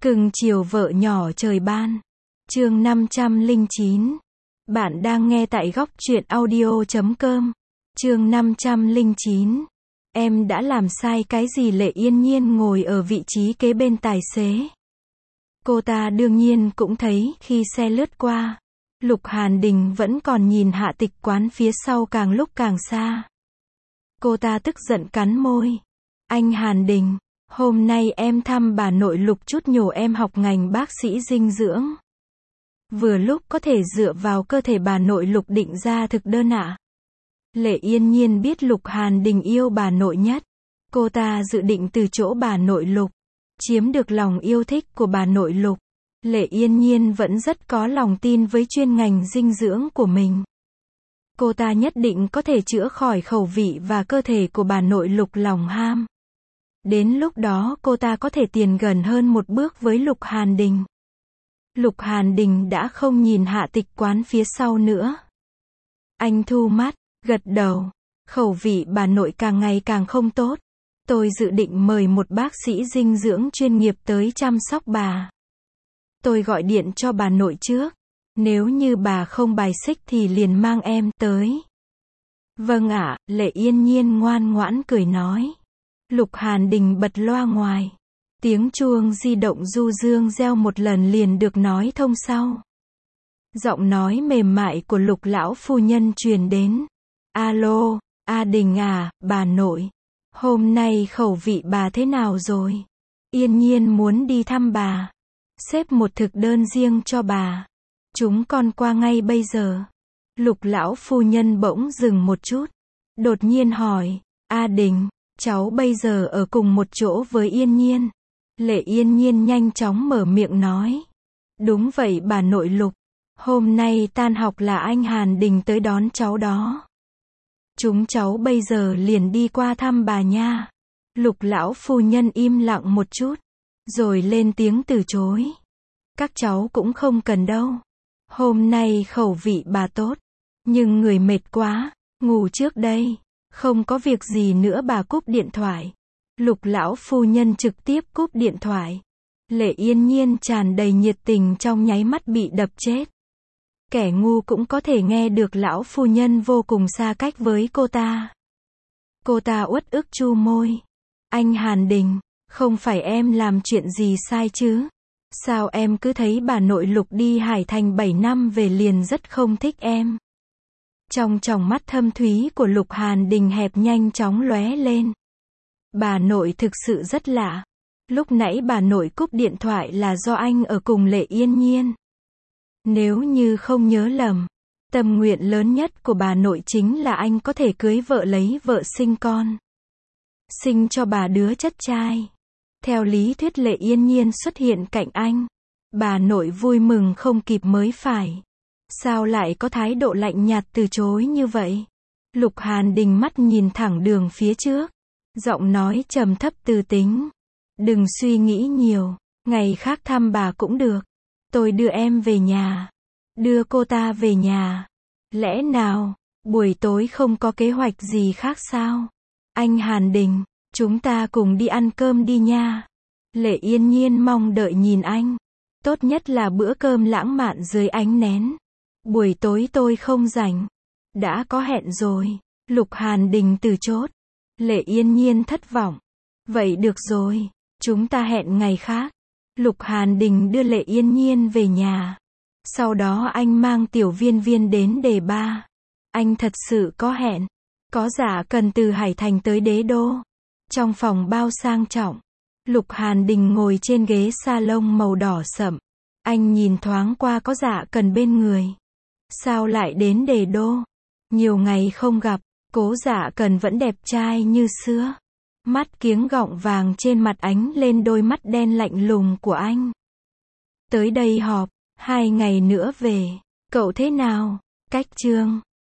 Cưng chiều vợ nhỏ trời ban. Chương 509. Bạn đang nghe tại góc truyện audio.com. Chương 509. Em đã làm sai cái gì? Lệ Yên Nhiên ngồi ở vị trí kế bên tài xế. Cô ta đương nhiên cũng thấy khi xe lướt qua. Lục Hàn Đình vẫn còn nhìn Hạ Tịch Quán phía sau càng lúc càng xa. Cô ta tức giận cắn môi. Anh Hàn Đình, hôm nay em thăm bà nội Lục chút nhổ em học ngành bác sĩ dinh dưỡng. Vừa lúc có thể dựa vào cơ thể bà nội Lục định ra thực đơn ạ. Lệ Yên Nhiên biết Lục Hàn Đình yêu bà nội nhất. Cô ta dự định từ chỗ bà nội Lục, chiếm được lòng yêu thích của bà nội Lục. Lệ Yên Nhiên vẫn rất có lòng tin với chuyên ngành dinh dưỡng của mình. Cô ta nhất định có thể chữa khỏi khẩu vị và cơ thể của bà nội Lục lòng ham. Đến lúc đó cô ta có thể tiến gần hơn một bước với Lục Hàn Đình. Lục Hàn Đình đã không nhìn Hạ Tịch Quán phía sau nữa. Anh thu mắt, gật đầu. Khẩu vị bà nội càng ngày càng không tốt. Tôi dự định mời một bác sĩ dinh dưỡng chuyên nghiệp tới chăm sóc bà. Tôi gọi điện cho bà nội trước. Nếu như bà không bài xích thì liền mang em tới. Vâng ạ, Lệ Yên Nhiên ngoan ngoãn cười nói. Lục Hàn Đình bật loa ngoài. Tiếng chuông di động du dương reo một lần liền được nói thông sau. Giọng nói mềm mại của Lục lão phu nhân truyền đến. Alo, A Đình à, bà nội. Hôm nay khẩu vị bà thế nào rồi? Yên Nhiên muốn đi thăm bà. Xếp một thực đơn riêng cho bà. Chúng con qua ngay bây giờ. Lục lão phu nhân bỗng dừng một chút. Đột nhiên hỏi. A Đình, cháu bây giờ ở cùng một chỗ với Yên Nhiên. Lệ Yên Nhiên nhanh chóng mở miệng nói. Đúng vậy bà nội Lục. Hôm nay tan học là anh Hàn Đình tới đón cháu đó. Chúng cháu bây giờ liền đi qua thăm bà nha. Lục lão phu nhân im lặng một chút. Rồi lên tiếng từ chối. Các cháu cũng không cần đâu. Hôm nay khẩu vị bà tốt. Nhưng người mệt quá, ngủ trước đây. Không có việc gì nữa bà cúp điện thoại. Lục lão phu nhân trực tiếp cúp điện thoại. Lệ Yên Nhiên tràn đầy nhiệt tình trong nháy mắt bị đập chết. Kẻ ngu cũng có thể nghe được lão phu nhân vô cùng xa cách với cô ta. Cô ta uất ức chu môi. Anh Hàn Đình, không phải em làm chuyện gì sai chứ? Sao em cứ thấy bà nội Lục đi Hải Thành 7 năm về liền rất không thích em? Trong tròng mắt thâm thúy của Lục Hàn Đình hẹp nhanh chóng lóe lên. Bà nội thực sự rất lạ. Lúc nãy bà nội cúp điện thoại là do anh ở cùng Lệ Yên Nhiên. Nếu như không nhớ lầm, tâm nguyện lớn nhất của bà nội chính là anh có thể cưới vợ lấy vợ sinh con. Sinh cho bà đứa chất trai. Theo lý thuyết Lệ Yên Nhiên xuất hiện cạnh anh. Bà nội vui mừng không kịp mới phải. Sao lại có thái độ lạnh nhạt từ chối như vậy? Lục Hàn Đình mắt nhìn thẳng đường phía trước. Giọng nói trầm thấp từ tính. Đừng suy nghĩ nhiều. Ngày khác thăm bà cũng được. Tôi đưa em về nhà. Đưa cô ta về nhà. Lẽ nào, buổi tối không có kế hoạch gì khác sao? Anh Hàn Đình, chúng ta cùng đi ăn cơm đi nha. Lệ Yên Nhiên mong đợi nhìn anh. Tốt nhất là bữa cơm lãng mạn dưới ánh nến. Buổi tối tôi không rảnh. Đã có hẹn rồi. Lục Hàn Đình từ chốt. Lệ Yên Nhiên thất vọng. Vậy được rồi, chúng ta hẹn ngày khác. Lục Hàn Đình đưa Lệ Yên Nhiên về nhà. Sau đó anh mang Tiểu Viên Viên đến Đề Ba. Anh thật sự có hẹn. Có dạ cần từ Hải Thành tới Đế Đô. Trong phòng bao sang trọng. Lục Hàn Đình ngồi trên ghế salon màu đỏ sậm. Anh nhìn thoáng qua có dạ cần bên người. Sao lại đến Đề Đô? Nhiều ngày không gặp, Cố Dạ Cần vẫn đẹp trai như xưa. Mắt kiếng gọng vàng trên mặt ánh lên đôi mắt đen lạnh lùng của anh. Tới đây họp, 2 ngày nữa về. Cậu thế nào? Cách chương